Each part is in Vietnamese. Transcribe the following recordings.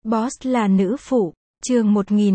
Boss là nữ phụ, chương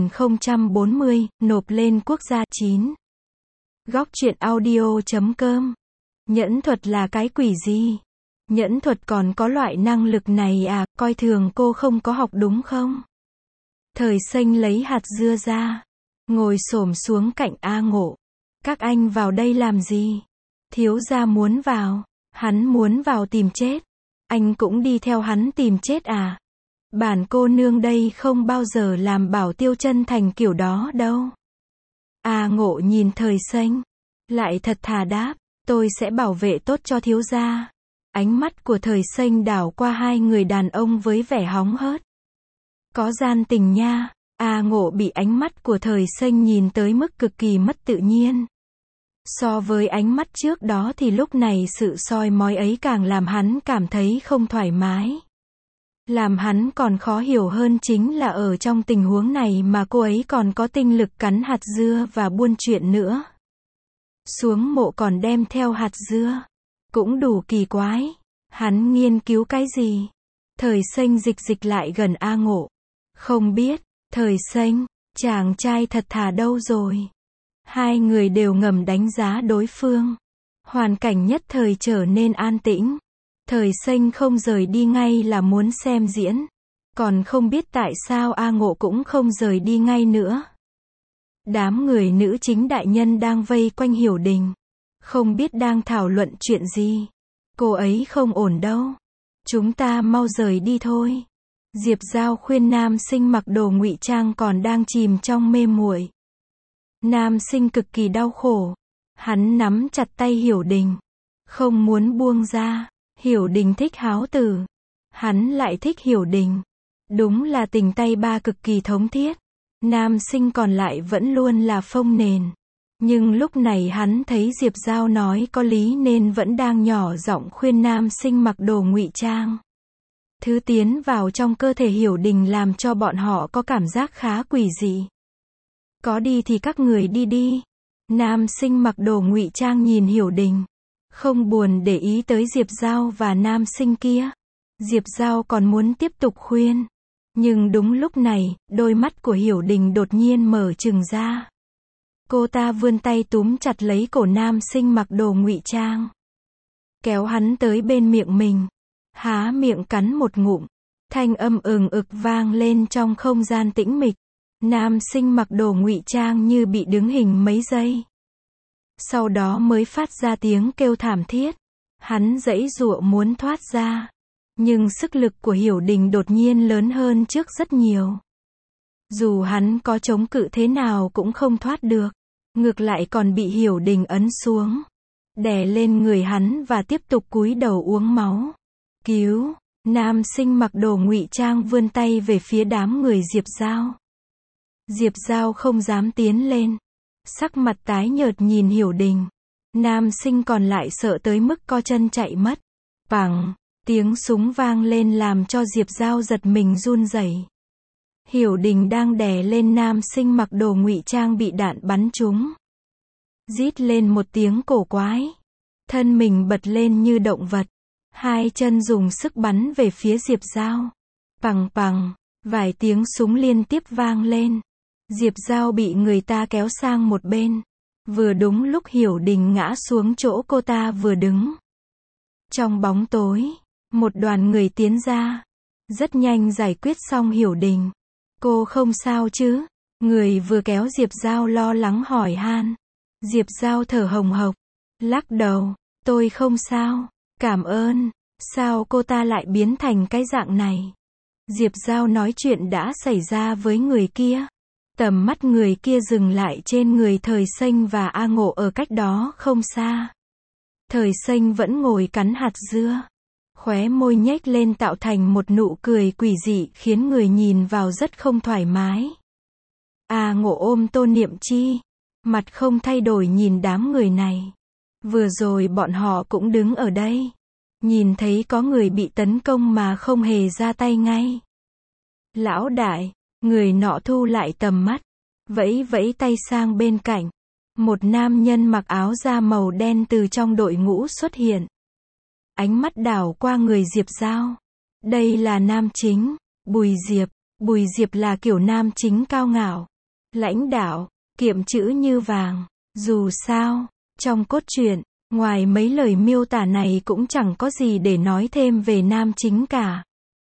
1040, nộp lên quốc gia 9. Góc truyện audio.com. Nhẫn thuật là cái quỷ gì? Nhẫn thuật còn có loại năng lực này à, coi thường cô không có học đúng không? Thời Xanh lấy hạt dưa ra, ngồi xổm xuống cạnh A Ngộ. Các anh vào đây làm gì? Thiếu gia muốn vào, hắn muốn vào tìm chết. Anh cũng đi theo hắn tìm chết à? Bản cô nương đây không bao giờ làm bảo tiêu chân thành kiểu đó đâu. A Ngộ nhìn Thời Xanh, lại thật thà đáp, tôi sẽ bảo vệ tốt cho thiếu gia. Ánh mắt của Thời Xanh đảo qua hai người đàn ông với vẻ hóng hớt. Có gian tình nha. A Ngộ bị ánh mắt của Thời Xanh nhìn tới mức cực kỳ mất tự nhiên. So với ánh mắt trước đó thì lúc này sự soi mói ấy càng làm hắn cảm thấy không thoải mái. Làm hắn còn khó hiểu hơn chính là ở trong tình huống này mà cô ấy còn có tinh lực cắn hạt dưa và buôn chuyện nữa. Xuống mộ còn đem theo hạt dưa. Cũng đủ kỳ quái. Hắn nghiên cứu cái gì? Thời Xanh dịch lại gần A Ngộ. Không biết. Thời Xanh, chàng trai thật thà đâu rồi? Hai người đều ngầm đánh giá đối phương. Hoàn cảnh nhất thời trở nên an tĩnh. Thời Xanh không rời đi ngay là muốn xem diễn. Còn không biết tại sao A Ngộ cũng không rời đi ngay nữa. Đám người nữ chính đại nhân đang vây quanh Hiểu Đình. Không biết đang thảo luận chuyện gì. Cô ấy không ổn đâu. Chúng ta mau rời đi thôi. Diệp Giao khuyên nam sinh mặc đồ ngụy trang còn đang chìm trong mê muội. Nam sinh cực kỳ đau khổ. Hắn nắm chặt tay Hiểu Đình. Không muốn buông ra. Hiểu Đình thích háo tử. Hắn lại thích Hiểu Đình. Đúng là tình tay ba cực kỳ thống thiết. Nam sinh còn lại vẫn luôn là phông nền. Nhưng lúc này hắn thấy Diệp Giao nói có lý nên vẫn đang nhỏ giọng khuyên nam sinh mặc đồ ngụy trang. Thứ tiến vào trong cơ thể Hiểu Đình làm cho bọn họ có cảm giác khá quỷ dị. Có đi thì các người đi đi. Nam sinh mặc đồ ngụy trang nhìn Hiểu Đình. Không buồn để ý tới Diệp Giao và nam sinh kia. Diệp Giao còn muốn tiếp tục khuyên. Nhưng đúng lúc này, đôi mắt của Hiểu Đình đột nhiên mở trừng ra. Cô ta vươn tay túm chặt lấy cổ nam sinh mặc đồ ngụy trang. Kéo hắn tới bên miệng mình. Há miệng cắn một ngụm. Thanh âm ực vang lên trong không gian tĩnh mịch. Nam sinh mặc đồ ngụy trang như bị đứng hình mấy giây. Sau đó mới phát ra tiếng kêu thảm thiết. Hắn giãy giụa muốn thoát ra. Nhưng sức lực của Hiểu Đình đột nhiên lớn hơn trước rất nhiều. Dù hắn có chống cự thế nào cũng không thoát được. Ngược lại còn bị Hiểu Đình ấn xuống. Đè lên người hắn và tiếp tục cúi đầu uống máu. Cứu! Nam sinh mặc đồ ngụy trang vươn tay về phía đám người Diệp Giao. Diệp Giao không dám tiến lên. Sắc mặt tái nhợt nhìn Hiểu Đình. Nam sinh còn lại sợ tới mức co chân chạy mất. Bằng! Tiếng súng vang lên làm cho Diệp Giao giật mình run rẩy. Hiểu Đình đang đè lên nam sinh mặc đồ ngụy trang bị đạn bắn trúng. Rít lên một tiếng cổ quái. Thân mình bật lên như động vật. Hai chân dùng sức bắn về phía Diệp Giao. Pằng pằng, vài tiếng súng liên tiếp vang lên. Diệp Giao bị người ta kéo sang một bên. Vừa đúng lúc Hiểu Đình ngã xuống chỗ cô ta vừa đứng. Trong bóng tối, một đoàn người tiến ra. Rất nhanh giải quyết xong Hiểu Đình. Cô không sao chứ? Người vừa kéo Diệp Giao lo lắng hỏi han. Diệp Giao thở hồng hộc. Lắc đầu. Tôi không sao. Cảm ơn. Sao cô ta lại biến thành cái dạng này? Diệp Giao nói chuyện đã xảy ra với người kia. Tầm mắt người kia dừng lại trên người Thời Xanh và A Ngộ ở cách đó không xa. Thời Xanh vẫn ngồi cắn hạt dưa. Khóe môi nhếch lên tạo thành một nụ cười quỷ dị khiến người nhìn vào rất không thoải mái. A Ngộ ôm Tô Niệm Chi. Mặt không thay đổi nhìn đám người này. Vừa rồi bọn họ cũng đứng ở đây. Nhìn thấy có người bị tấn công mà không hề ra tay ngay. Lão đại, người nọ thu lại tầm mắt. Vẫy vẫy tay sang bên cạnh. Một nam nhân mặc áo da màu đen từ trong đội ngũ xuất hiện. Ánh mắt đảo qua người Diệp Giao. Đây là nam chính, Bùi Diệp. Bùi Diệp là kiểu nam chính cao ngạo, lãnh đạo, kiệm chữ như vàng. Dù sao, trong cốt truyện, ngoài mấy lời miêu tả này cũng chẳng có gì để nói thêm về nam chính cả.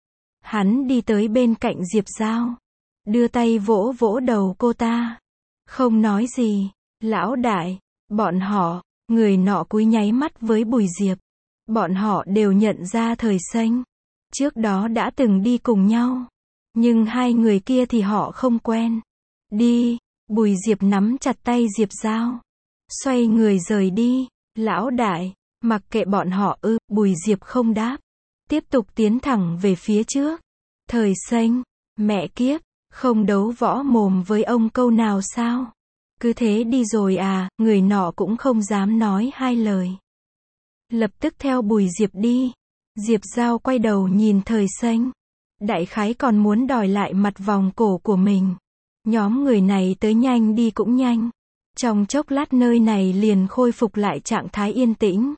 Hắn đi tới bên cạnh Diệp Giao, đưa tay vỗ vỗ đầu cô ta. Không nói gì. Lão đại, bọn họ, người nọ cúi nháy mắt với Bùi Diệp. Bọn họ đều nhận ra Thời Xanh. Trước đó đã từng đi cùng nhau. Nhưng hai người kia thì họ không quen. Đi, Bùi Diệp nắm chặt tay Diệp Giao. Xoay người rời đi. Lão đại, mặc kệ bọn họ ư, Bùi Diệp không đáp. Tiếp tục tiến thẳng về phía trước. Thời Xanh, mẹ kiếp, không đấu võ mồm với ông câu nào sao? Cứ thế đi rồi à, người nọ cũng không dám nói hai lời. Lập tức theo Bùi Diệp đi. Diệp Giao quay đầu nhìn Thời Xanh. Đại khái còn muốn đòi lại mặt vòng cổ của mình. Nhóm người này tới nhanh đi cũng nhanh. Trong chốc lát nơi này liền khôi phục lại trạng thái yên tĩnh.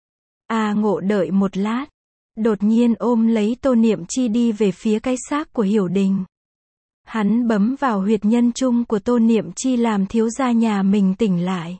A Ngộ đợi một lát. Đột nhiên ôm lấy Tô Niệm Chi đi về phía cái xác của Hiểu Đình. Hắn bấm vào huyệt nhân trung của Tô Niệm Chi làm thiếu gia nhà mình tỉnh lại.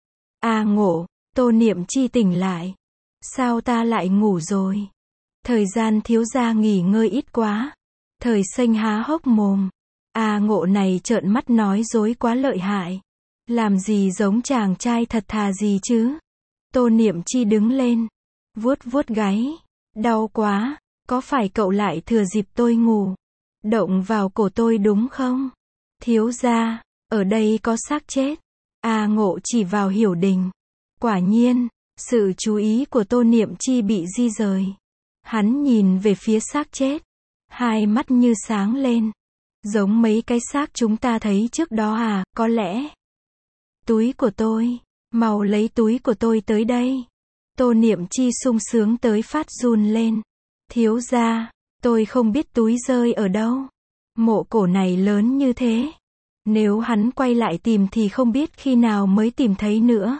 A Ngộ, Tô Niệm Chi tỉnh lại. Sao ta lại ngủ rồi? Thời gian thiếu gia nghỉ ngơi ít quá. Thời Xanh há hốc mồm. A Ngộ này trợn mắt nói dối quá lợi hại. Làm gì giống chàng trai thật thà gì chứ? Tô Niệm Chi đứng lên. Vuốt vuốt gáy. Đau quá. Có phải cậu lại thừa dịp tôi ngủ động vào cổ tôi đúng không? Thiếu gia, ở đây có xác chết. A Ngộ chỉ vào Hiểu Đình. Quả nhiên, sự chú ý của Tô Niệm Chi bị di rời. Hắn nhìn về phía xác chết. Hai mắt như sáng lên. Giống mấy cái xác chúng ta thấy trước đó à, có lẽ. Túi của tôi. Mau lấy túi của tôi tới đây. Tô Niệm Chi sung sướng tới phát run lên. Thiếu gia, tôi không biết túi rơi ở đâu. Mộ cổ này lớn như thế. Nếu hắn quay lại tìm thì không biết khi nào mới tìm thấy nữa.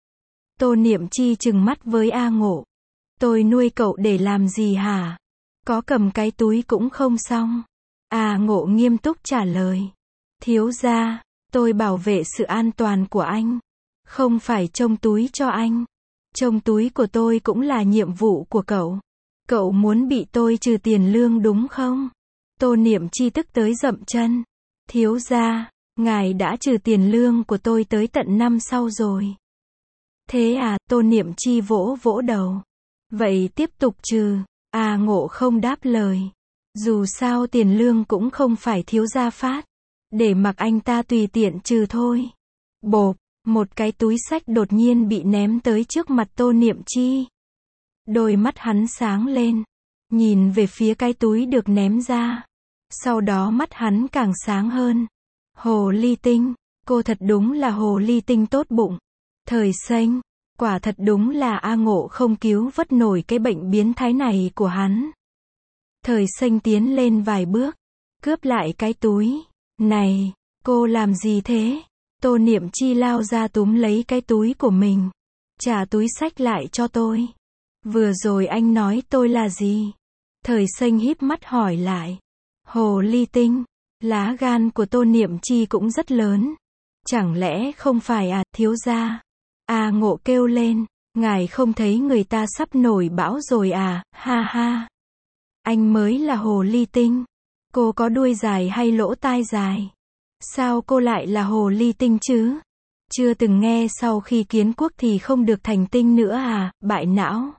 Tô Niệm Chi trừng mắt với A Ngộ. Tôi nuôi cậu để làm gì hả? Có cầm cái túi cũng không xong. A Ngộ nghiêm túc trả lời. Thiếu gia, tôi bảo vệ sự an toàn của anh. Không phải trông túi cho anh. Trông túi của tôi cũng là nhiệm vụ của cậu. Cậu muốn bị tôi trừ tiền lương đúng không? Tô Niệm Chi tức tới dậm chân. Thiếu gia, ngài đã trừ tiền lương của tôi tới tận năm sau rồi. Thế à, Tô Niệm Chi vỗ vỗ đầu. Vậy tiếp tục trừ. A Ngộ không đáp lời. Dù sao tiền lương cũng không phải thiếu gia phát. Để mặc anh ta tùy tiện trừ thôi. Bộp, một cái túi xách đột nhiên bị ném tới trước mặt Tô Niệm Chi. Đôi mắt hắn sáng lên. Nhìn về phía cái túi được ném ra. Sau đó mắt hắn càng sáng hơn. Hồ ly tinh. Cô thật đúng là hồ ly tinh tốt bụng. Thời Xanh. Quả thật đúng là A Ngộ không cứu vớt nổi cái bệnh biến thái này của hắn. Thời Xanh tiến lên vài bước. Cướp lại cái túi. Này, cô làm gì thế? Tô Niệm Chi lao ra túm lấy cái túi của mình. Trả túi xách lại cho tôi. Vừa rồi anh nói tôi là gì? Thời Xanh híp mắt hỏi lại. Hồ ly tinh. Lá gan của Tô Niệm Chi cũng rất lớn. Chẳng lẽ không phải à, thiếu gia? A Ngộ kêu lên. Ngài không thấy người ta sắp nổi bão rồi à, ha ha. Anh mới là hồ ly tinh. Cô có đuôi dài hay lỗ tai dài? Sao cô lại là hồ ly tinh chứ? Chưa từng nghe sau khi kiến quốc thì không được thành tinh nữa à, bại não.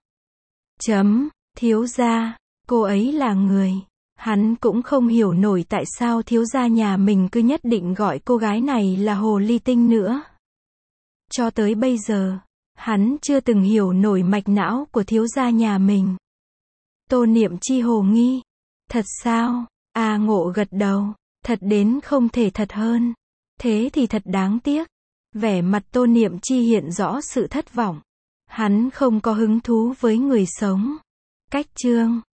Thiếu gia, cô ấy là người. Hắn cũng không hiểu nổi tại sao thiếu gia nhà mình cứ nhất định gọi cô gái này là hồ ly tinh nữa. Cho tới bây giờ, hắn chưa từng hiểu nổi mạch não của thiếu gia nhà mình. Tô Niệm Chi hồ nghi. Thật sao? A Ngộ gật đầu. Thật đến không thể thật hơn. Thế thì thật đáng tiếc. Vẻ mặt Tô Niệm Chi hiện rõ sự thất vọng. Hắn không có hứng thú với người sống. Cách chương